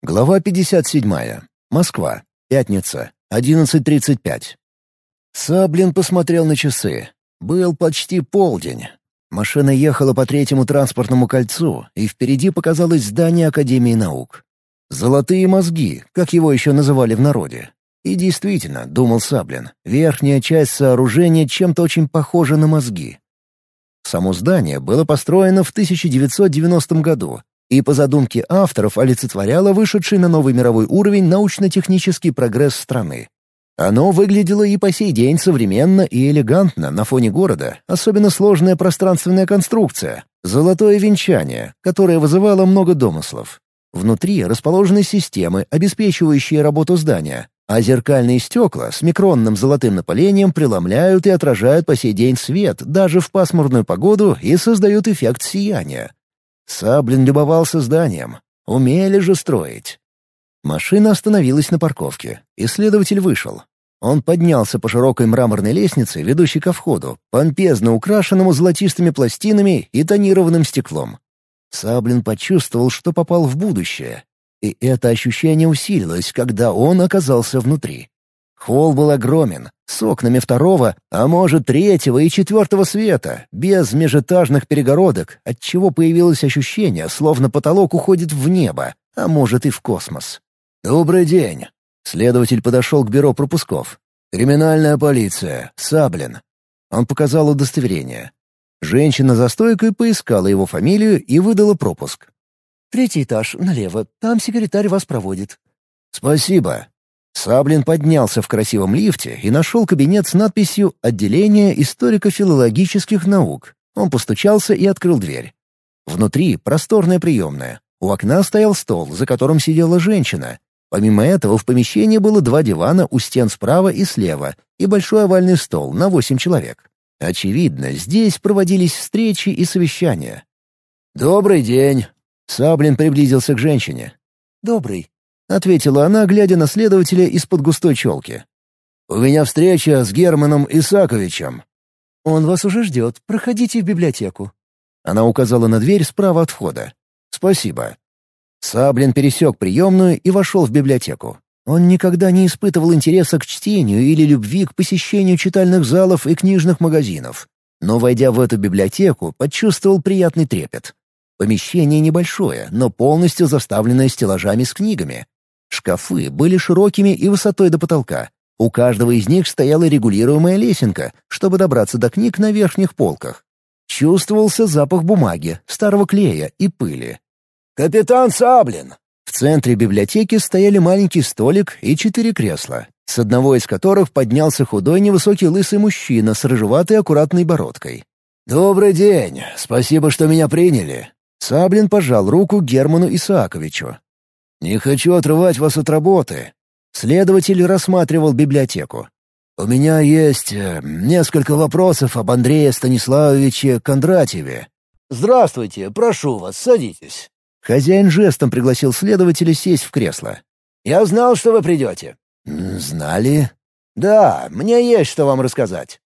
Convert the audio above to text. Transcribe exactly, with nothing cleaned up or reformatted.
Глава пятьдесят седьмая. Москва. Пятница. одиннадцать тридцать пять. Саблин посмотрел на часы. Был почти полдень. Машина ехала по третьему транспортному кольцу, и впереди показалось здание Академии наук. «Золотые мозги», как его еще называли в народе. И действительно, думал Саблин, верхняя часть сооружения чем-то очень похожа на мозги. Само здание было построено в тысяча девятьсот девяностом году и по задумке авторов олицетворяло вышедший на новый мировой уровень научно-технический прогресс страны. Оно выглядело и по сей день современно и элегантно на фоне города, особенно сложная пространственная конструкция — золотое венчание, которое вызывало много домыслов. Внутри расположены системы, обеспечивающие работу здания, а зеркальные стекла с микронным золотым напылением преломляют и отражают по сей день свет даже в пасмурную погоду и создают эффект сияния. Саблин любовался зданием. Умели же строить. Машина остановилась на парковке. Исследователь вышел. Он поднялся по широкой мраморной лестнице, ведущей ко входу, помпезно украшенному золотистыми пластинами и тонированным стеклом. Саблин почувствовал, что попал в будущее. И это ощущение усилилось, когда он оказался внутри. Холл был огромен, с окнами второго, а может третьего и четвертого света, без межэтажных перегородок, отчего появилось ощущение, словно потолок уходит в небо, а может и в космос. «Добрый день!» Следователь подошел к бюро пропусков. «Криминальная полиция. Саблин». Он показал удостоверение. Женщина за стойкой поискала его фамилию и выдала пропуск. «Третий этаж, налево. Там секретарь вас проводит». «Спасибо». Саблин поднялся в красивом лифте и нашел кабинет с надписью «Отделение историко-филологических наук». Он постучался и открыл дверь. Внутри просторная приемная. У окна стоял стол, за которым сидела женщина. Помимо этого в помещении было два дивана у стен справа и слева и большой овальный стол на восемь человек. Очевидно, здесь проводились встречи и совещания. «Добрый день!» Саблин приблизился к женщине. «Добрый», — ответила она, глядя на следователя из-под густой челки. «У меня встреча с Германом Исаковичем». «Он вас уже ждет. Проходите в библиотеку». Она указала на дверь справа от входа. «Спасибо». Саблин пересек приемную и вошел в библиотеку. Он никогда не испытывал интереса к чтению или любви к посещению читальных залов и книжных магазинов. Но, войдя в эту библиотеку, почувствовал приятный трепет. Помещение небольшое, но полностью заставленное стеллажами с книгами. Шкафы были широкими и высотой до потолка. У каждого из них стояла регулируемая лесенка, чтобы добраться до книг на верхних полках. Чувствовался запах бумаги, старого клея и пыли. «Капитан Саблин!» В центре библиотеки стояли маленький столик и четыре кресла, с одного из которых поднялся худой невысокий лысый мужчина с рыжеватой аккуратной бородкой. «Добрый день! Спасибо, что меня приняли!» Саблин пожал руку Герману Исааковичу. «Не хочу отрывать вас от работы». Следователь рассматривал библиотеку. «У меня есть э, несколько вопросов об Андрее Станиславовиче Кондратьеве». «Здравствуйте, прошу вас, садитесь». Хозяин жестом пригласил следователя сесть в кресло. «Я знал, что вы придете». «Знали?» «Да, мне есть что вам рассказать».